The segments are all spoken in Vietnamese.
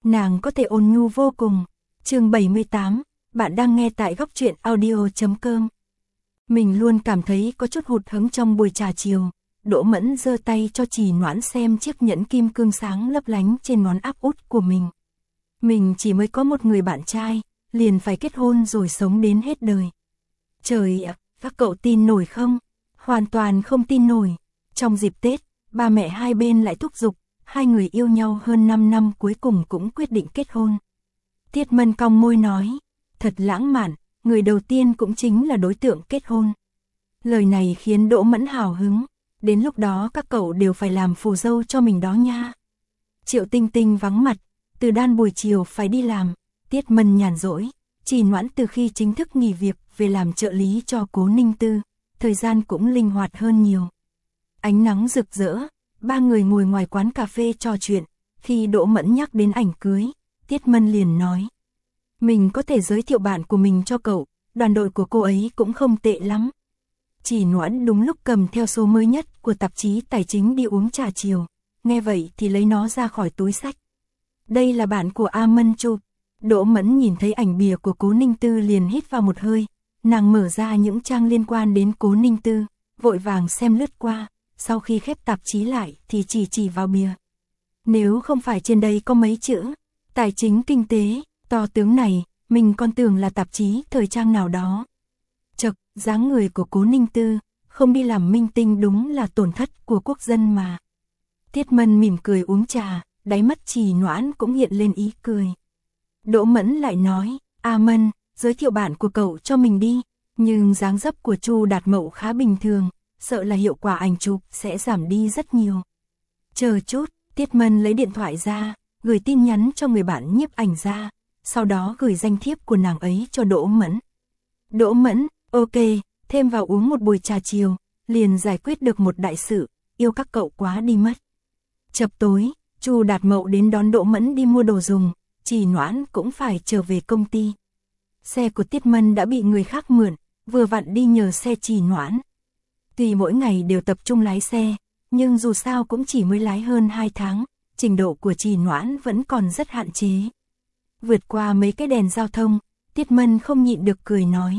nàng có thể ôn nhu vô cùng. Chương 78, bạn đang nghe tại góc truyện audio.com. Mình luôn cảm thấy có chút hụt hẫng trong buổi trà chiều. Đỗ Mẫn giơ tay cho Trì Noãn xem chiếc nhẫn kim cương sáng lấp lánh trên ngón áp út của mình. Mình chỉ mới có một người bạn trai, liền phải kết hôn rồi sống đến hết đời. Trời ạ, các cậu tin nổi không? Hoàn toàn không tin nổi. Trong dịp Tết, ba mẹ hai bên lại thúc giục, hai người yêu nhau hơn 5 năm cuối cùng cũng quyết định kết hôn. Tiết Mân cong môi nói, thật lãng mạn, người đầu tiên cũng chính là đối tượng kết hôn. Lời này khiến Đỗ Mẫn hào hứng, đến lúc đó các cậu đều phải làm phù dâu cho mình đó nha. Triệu Tinh Tinh vắng mặt, Từ Đan buổi chiều phải đi làm, Tiết Mân nhàn rỗi, Trì Noãn từ khi chính thức nghỉ việc về làm trợ lý cho Cố Ninh Tư, thời gian cũng linh hoạt hơn nhiều. Ánh nắng rực rỡ, ba người ngồi ngoài quán cà phê trò chuyện, khi Đỗ Mẫn nhắc đến ảnh cưới, Tiết Mân liền nói. Mình có thể giới thiệu bạn của mình cho cậu, đoàn đội của cô ấy cũng không tệ lắm. Trì Noãn đúng lúc cầm theo số mới nhất của tạp chí tài chính đi uống trà chiều, nghe vậy thì lấy nó ra khỏi túi xách. Đây là bạn của A Mân chụp. Đỗ Mẫn nhìn thấy ảnh bìa của Cố Ninh Tư liền hít vào một hơi, nàng mở ra những trang liên quan đến Cố Ninh Tư, vội vàng xem lướt qua, sau khi khép tạp chí lại thì chỉ vào bìa. Nếu không phải trên đây có mấy chữ, tài chính kinh tế, to tướng này, mình còn tưởng là tạp chí thời trang nào đó. Chật, dáng người của Cố Ninh Tư, không đi làm minh tinh đúng là tổn thất của quốc dân mà. Tiết Mân mỉm cười uống trà, đáy mắt Trì Noãn cũng hiện lên ý cười. Đỗ Mẫn lại nói, A Mân, giới thiệu bạn của cậu cho mình đi, nhưng dáng dấp của Chu Đạt Mậu khá bình thường, sợ là hiệu quả ảnh chụp sẽ giảm đi rất nhiều. Chờ chút, Tiết Mân lấy điện thoại ra, gửi tin nhắn cho người bạn nhiếp ảnh ra, sau đó gửi danh thiếp của nàng ấy cho Đỗ Mẫn. Đỗ Mẫn, ok, thêm vào uống một buổi trà chiều, liền giải quyết được một đại sự, yêu các cậu quá đi mất. Chập tối, Chu Đạt Mậu đến đón Đỗ Mẫn đi mua đồ dùng, Trì Noãn cũng phải trở về công ty. Xe của Tiết Mân đã bị người khác mượn, vừa vặn đi nhờ xe Trì Noãn. Tuy mỗi ngày đều tập trung lái xe, nhưng dù sao cũng chỉ mới lái hơn 2 tháng, trình độ của Trì Noãn vẫn còn rất hạn chế. Vượt qua mấy cái đèn giao thông, Tiết Mân không nhịn được cười nói.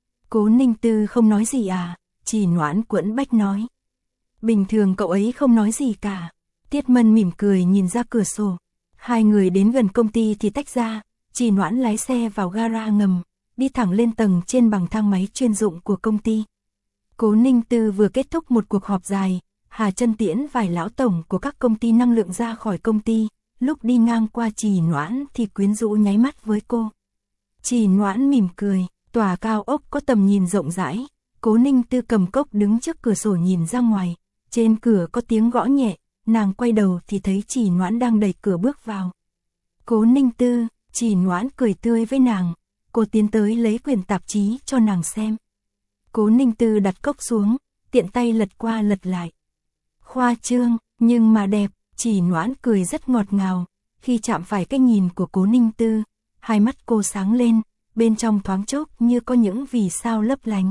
Cố Ninh Tư không nói gì à? Trì Noãn quẫn bách nói. Bình thường cậu ấy không nói gì cả. Tiết Mân mỉm cười nhìn ra cửa sổ. Hai người đến gần công ty thì tách ra, Trì Noãn lái xe vào gara ngầm, đi thẳng lên tầng trên bằng thang máy chuyên dụng của công ty. Cố Ninh Tư vừa kết thúc một cuộc họp dài, Hà Trân tiễn vài lão tổng của các công ty năng lượng ra khỏi công ty, lúc đi ngang qua Trì Noãn thì quyến rũ nháy mắt với cô. Trì Noãn mỉm cười, tòa cao ốc có tầm nhìn rộng rãi, Cố Ninh Tư cầm cốc đứng trước cửa sổ nhìn ra ngoài, trên cửa có tiếng gõ nhẹ, nàng quay đầu thì thấy Trì Noãn đang đẩy cửa bước vào. Cố Ninh Tư, Trì Noãn cười tươi với nàng, cô tiến tới lấy quyển tạp chí cho nàng xem. Cố Ninh Tư đặt cốc xuống, tiện tay lật qua lật lại. Khoa trương, nhưng mà đẹp, Trì Noãn cười rất ngọt ngào, khi chạm phải cái nhìn của Cố Ninh Tư, hai mắt cô sáng lên, bên trong thoáng chốc như có những vì sao lấp lánh.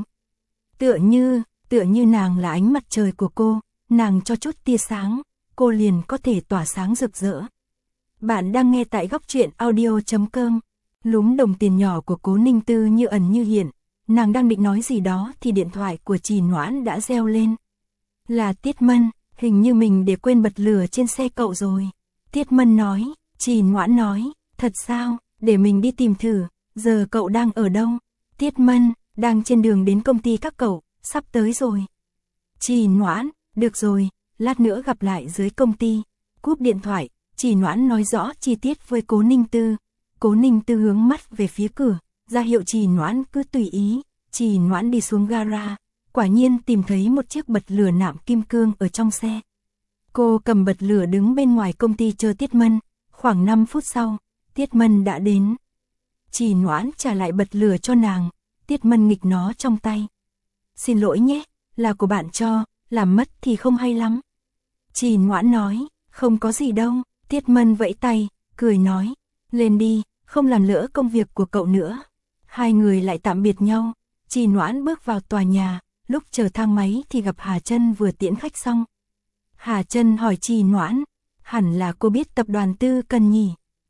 Tựa như nàng là ánh mặt trời của cô, nàng cho chút tia sáng, cô liền có thể tỏa sáng rực rỡ. Bạn đang nghe tại góc truyện audio.com. Lúm đồng tiền nhỏ của Cố Ninh Tư như ẩn như hiện, nàng đang định nói gì đó thì điện thoại của Trì Noãn đã reo lên. Là Tiết Mân, hình như mình để quên bật lửa trên xe cậu rồi. Tiết Mân nói, Trì Noãn nói, thật sao, để mình đi tìm thử, giờ cậu đang ở đâu? Tiết Mân, đang trên đường đến công ty các cậu, sắp tới rồi. Trì Noãn, được rồi, lát nữa gặp lại dưới công ty. Cúp điện thoại, Trì Noãn nói rõ chi tiết với Cố Ninh Tư. Cố Ninh Tư hướng mắt về phía cửa, ra hiệu Trì Noãn cứ tùy ý. Trì Noãn đi xuống gara, quả nhiên tìm thấy một chiếc bật lửa nạm kim cương ở trong xe. Cô cầm bật lửa đứng bên ngoài công ty chờ Tiết Mân, khoảng 5 phút sau, Tiết Mân đã đến. Trì Noãn trả lại bật lửa cho nàng, Tiết Mân nghịch nó trong tay. Xin lỗi nhé, là của bạn cho, làm mất thì không hay lắm. Trì Noãn nói, không có gì đâu. Tiết Mân vẫy tay, cười nói, lên đi, không làm lỡ công việc của cậu nữa. Hai người lại tạm biệt nhau, Trì Noãn bước vào tòa nhà, lúc chờ thang máy thì gặp Hà Trân vừa tiễn khách xong. Hà Trân hỏi Trì Noãn, hẳn là cô biết tập đoàn Tư Cần nhỉ?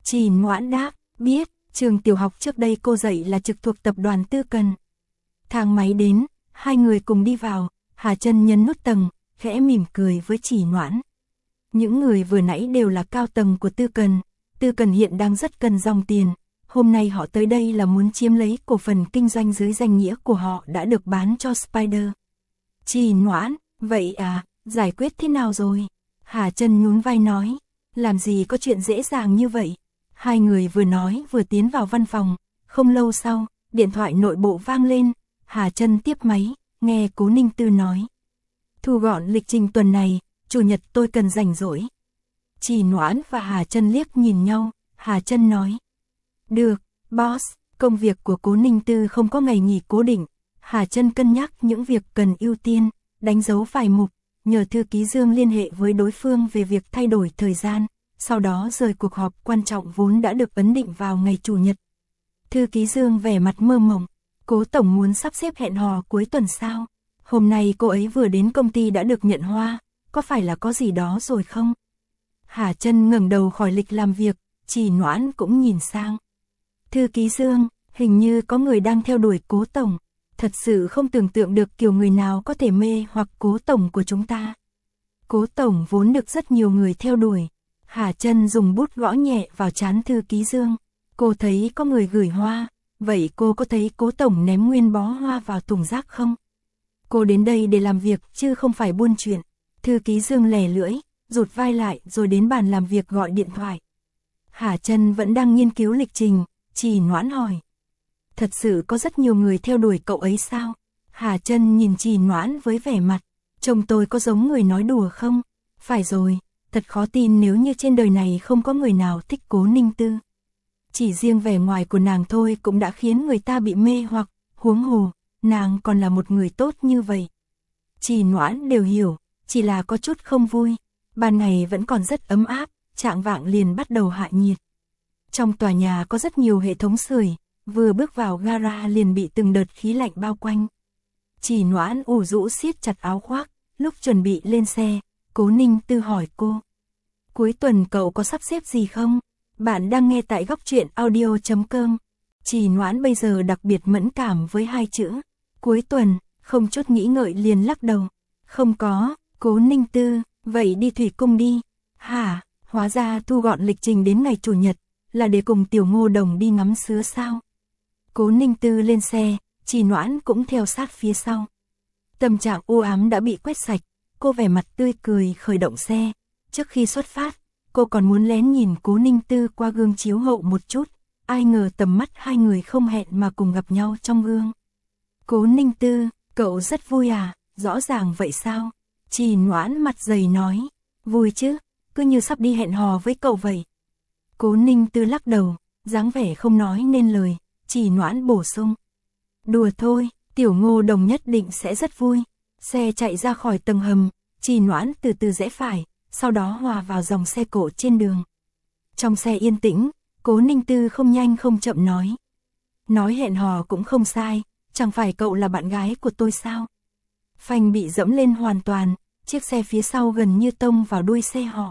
Trì Noãn đáp, biết, trường tiểu học trước đây cô dạy là trực thuộc tập đoàn Tư Cần. Thang máy đến, hai người cùng đi vào, Hà Chân nhấn nút tầng, khẽ mỉm cười với Trì Noãn. Những người vừa nãy đều là cao tầng của Tư Cần. Tư Cần hiện đang rất cần dòng tiền, hôm nay họ tới đây là muốn chiếm lấy cổ phần kinh doanh dưới danh nghĩa của họ đã được bán cho Spider. Trì Noãn, vậy à, giải quyết thế nào rồi? Hà Chân nhún vai nói, làm gì có chuyện dễ dàng như vậy. Hai người vừa nói vừa tiến vào văn phòng, không lâu sau, điện thoại nội bộ vang lên, Hà Chân tiếp máy, nghe Cố Ninh Tư nói. Thu gọn lịch trình tuần này, chủ nhật tôi cần rảnh rỗi. Trì Noãn và Hà Chân liếc nhìn nhau, Hà Chân nói. Được, boss, công việc của Cố Ninh Tư không có ngày nghỉ cố định. Hà Chân cân nhắc những việc cần ưu tiên, đánh dấu vài mục, nhờ thư ký Dương liên hệ với đối phương về việc thay đổi thời gian, sau đó rời cuộc họp quan trọng vốn đã được ấn định vào ngày chủ nhật. Thư ký Dương vẻ mặt mơ mộng, Cố tổng muốn sắp xếp hẹn hò cuối tuần sao? Hôm nay cô ấy vừa đến công ty đã được nhận hoa, có phải là có gì đó rồi không? Hà Chân ngẩng đầu khỏi lịch làm việc, Trì Noãn cũng nhìn sang. Thư ký Dương, hình như có người đang theo đuổi Cố tổng, thật sự không tưởng tượng được kiểu người nào có thể mê hoặc Cố tổng của chúng ta. Cố tổng vốn được rất nhiều người theo đuổi. Hà Chân dùng bút gõ nhẹ vào trán thư ký Dương. Cô thấy có người gửi hoa, vậy cô có thấy Cố tổng ném nguyên bó hoa vào thùng rác không? Cô đến đây để làm việc chứ không phải buôn chuyện. Thư ký Dương lè lưỡi, rụt vai lại rồi đến bàn làm việc gọi điện thoại. Hà Chân vẫn đang nghiên cứu lịch trình, Trì Noãn hỏi. Thật sự có rất nhiều người theo đuổi cậu ấy sao? Hà Chân nhìn Trì Noãn với vẻ mặt, chồng tôi có giống người nói đùa không? Phải rồi, thật khó tin nếu như trên đời này không có người nào thích Cố Ninh Tư. Chỉ riêng vẻ ngoài của nàng thôi cũng đã khiến người ta bị mê hoặc, huống hồ, nàng còn là một người tốt như vậy. Trì Noãn đều hiểu, chỉ là có chút không vui. Ban ngày vẫn còn rất ấm áp, chạng vạng liền bắt đầu hạ nhiệt. Trong tòa nhà có rất nhiều hệ thống sưởi, vừa bước vào gara liền bị từng đợt khí lạnh bao quanh. Trì Noãn ủ rũ siết chặt áo khoác, lúc chuẩn bị lên xe, Cố Ninh Tư hỏi cô. Cuối tuần cậu có sắp xếp gì không? Bạn đang nghe tại góc truyện audio.com. Trì Noãn bây giờ đặc biệt mẫn cảm với hai chữ. Cuối tuần, không chút nghĩ ngợi liền lắc đầu. Không có, Cố Ninh Tư, vậy đi thủy cung đi. Hả, hóa ra thu gọn lịch trình đến ngày chủ nhật, là để cùng Tiểu Ngô Đồng đi ngắm sứa sao? Cố Ninh Tư lên xe, Trì Noãn cũng theo sát phía sau. Tâm trạng u ám đã bị quét sạch, cô vẻ mặt tươi cười khởi động xe. Trước khi xuất phát, cô còn muốn lén nhìn Cố Ninh Tư qua gương chiếu hậu một chút, ai ngờ tầm mắt hai người không hẹn mà cùng gặp nhau trong gương. Cố Ninh Tư, cậu rất vui à, rõ ràng vậy sao? Trì Noãn mặt dày nói, vui chứ, cứ như sắp đi hẹn hò với cậu vậy. Cố Ninh Tư lắc đầu, dáng vẻ không nói nên lời, Trì Noãn bổ sung. Đùa thôi, Tiểu Ngô Đồng nhất định sẽ rất vui. Xe chạy ra khỏi tầng hầm, Trì Noãn từ từ rẽ phải, sau đó hòa vào dòng xe cộ trên đường. Trong xe yên tĩnh, Cố Ninh Tư không nhanh không chậm nói. Nói hẹn hò cũng không sai, chẳng phải cậu là bạn gái của tôi sao? Phanh bị dẫm lên hoàn toàn, chiếc xe phía sau gần như tông vào đuôi xe họ.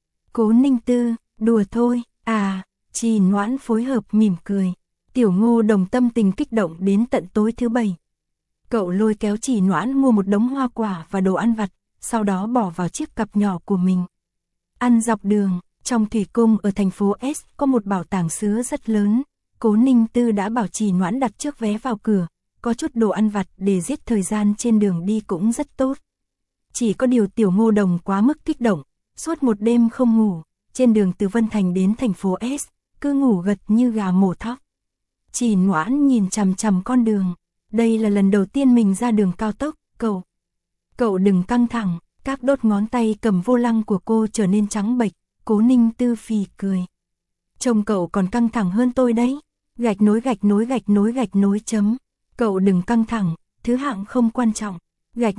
Cố Ninh Tư, đùa thôi, à, Trì Noãn phối hợp mỉm cười. Tiểu Ngô Đồng tâm tình kích động đến tận tối thứ bảy. Cậu lôi kéo Trì Noãn mua một đống hoa quả và đồ ăn vặt, sau đó bỏ vào chiếc cặp nhỏ của mình. Ăn dọc đường, trong thủy cung ở thành phố S có một bảo tàng sứa rất lớn. Cố Ninh Tư đã bảo Trì Noãn đặt trước vé vào cửa, có chút đồ ăn vặt để giết thời gian trên đường đi cũng rất tốt. Chỉ có điều Tiểu Ngô Đồng quá mức kích động, suốt một đêm không ngủ, trên đường từ Vân Thành đến thành phố S, cứ ngủ gật như gà mổ thóc. Trì Noãn nhìn chằm chằm con đường, đây là lần đầu tiên mình ra đường cao tốc, cậu đừng căng thẳng, các đốt ngón tay cầm vô lăng của cô trở nên trắng bệch. Cố Ninh Tư phì cười. Trông cậu còn căng thẳng hơn tôi đấy, gạch nối chấm. Cậu đừng căng thẳng, thứ hạng không quan trọng, gạch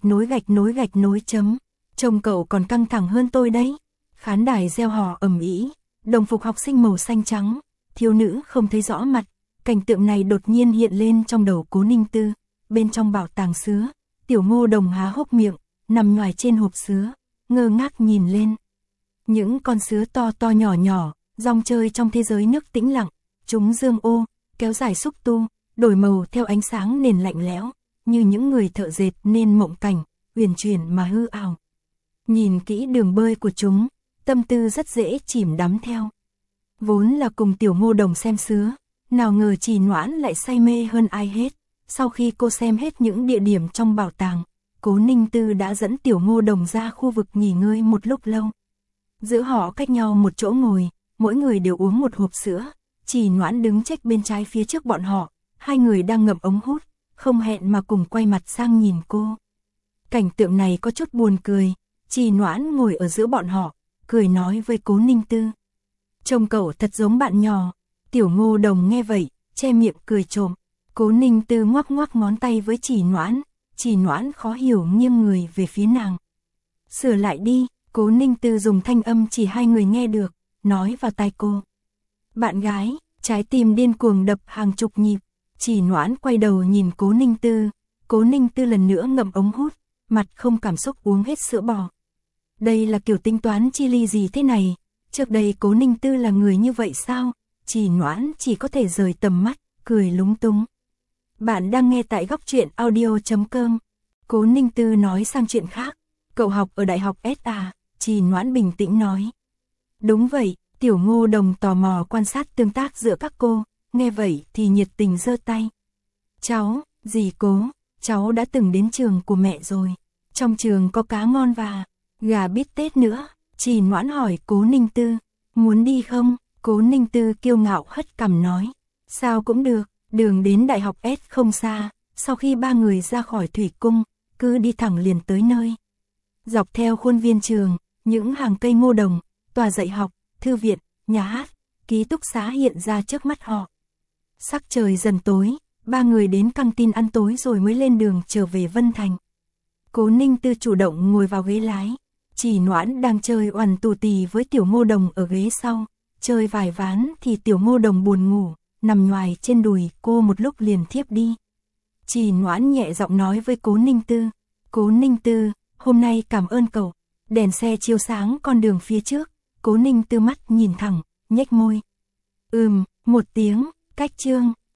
nối chấm. Trông cậu còn căng thẳng hơn tôi đấy. Khán đài reo hò ầm ĩ, đồng phục học sinh màu xanh trắng, thiếu nữ không thấy rõ mặt. Cảnh tượng này đột nhiên hiện lên trong đầu Cố Ninh Tư. Bên trong bảo tàng sứa, Tiểu Ngô Đồng há hốc miệng, nằm nhoài trên hộp sứa, ngơ ngác nhìn lên. Những con sứa to to nhỏ nhỏ, Rong chơi trong thế giới nước tĩnh lặng, chúng dương ô, kéo dài xúc tu, đổi màu theo ánh sáng nền lạnh lẽo, như những người thợ dệt nên mộng cảnh, uyển chuyển mà hư ảo. Nhìn kỹ đường bơi của chúng, tâm tư rất dễ chìm đắm theo. Vốn là cùng Tiểu Ngô Đồng xem sứa, nào ngờ Trì Noãn lại say mê hơn ai hết. Sau khi cô xem hết những địa điểm trong bảo tàng, Cố Ninh Tư đã dẫn Tiểu Ngô Đồng ra khu vực nghỉ ngơi một lúc lâu. Giữa họ cách nhau một chỗ ngồi, mỗi người đều uống một hộp sữa. Trì Noãn đứng chếch bên trái phía trước bọn họ, hai người đang ngậm ống hút, không hẹn mà cùng quay mặt sang nhìn cô. Cảnh tượng này có chút buồn cười, Trì Noãn ngồi ở giữa bọn họ, cười nói với Cố Ninh Tư. Trông cậu thật giống bạn nhỏ. Tiểu Ngô Đồng nghe vậy, che miệng cười trộm. Cố Ninh Tư ngoắc ngoắc ngón tay với Trì Noãn khó hiểu nghiêng người về phía nàng. Sửa lại đi, Cố Ninh Tư dùng thanh âm chỉ hai người nghe được, nói vào tai cô. Bạn gái, trái tim điên cuồng đập hàng chục nhịp. Trì Noãn quay đầu nhìn Cố Ninh Tư. Cố Ninh Tư lần nữa ngậm ống hút, mặt không cảm xúc uống hết sữa bò. Đây là kiểu tính toán chi ly gì thế này? Trước đây Cố Ninh Tư là người như vậy sao? Trì Noãn chỉ có thể rời tầm mắt, cười lúng túng. Bạn đang nghe tại góc truyện audio.com. Cố Ninh Tư nói sang chuyện khác. Cậu học ở đại học S à? Trì Noãn bình tĩnh nói. Đúng vậy, Tiểu Ngô Đồng tò mò quan sát tương tác giữa các cô, nghe vậy thì nhiệt tình giơ tay. Cháu, dì Cố, cháu đã từng đến trường của mẹ rồi. Trong trường có cá ngon và gà bít tết nữa. Trì Noãn hỏi Cố Ninh Tư, muốn đi không? Cố Ninh Tư kiêu ngạo hất cằm nói, sao cũng được, đường đến đại học S không xa. Sau khi ba người ra khỏi thủy cung, cứ đi thẳng liền tới nơi. Dọc theo khuôn viên trường, những hàng cây ngô đồng, tòa dạy học, thư viện, nhà hát, ký túc xá hiện ra trước mắt họ. Sắc trời dần tối, ba người đến căng tin ăn tối rồi mới lên đường trở về Vân Thành. Cố Ninh Tư chủ động ngồi vào ghế lái. Trì Noãn đang chơi oằn tù tì với Tiểu Ngô Đồng ở ghế sau. Chơi vài ván thì Tiểu Ngô Đồng buồn ngủ, nằm nhoài trên đùi cô một lúc liền thiếp đi. Trì Noãn nhẹ giọng nói với Cố Ninh Tư. Cố Ninh Tư, hôm nay cảm ơn cậu. Đèn xe chiếu sáng con đường phía trước. Cố Ninh Tư mắt nhìn thẳng, nhếch môi. Một tiếng, cách chương.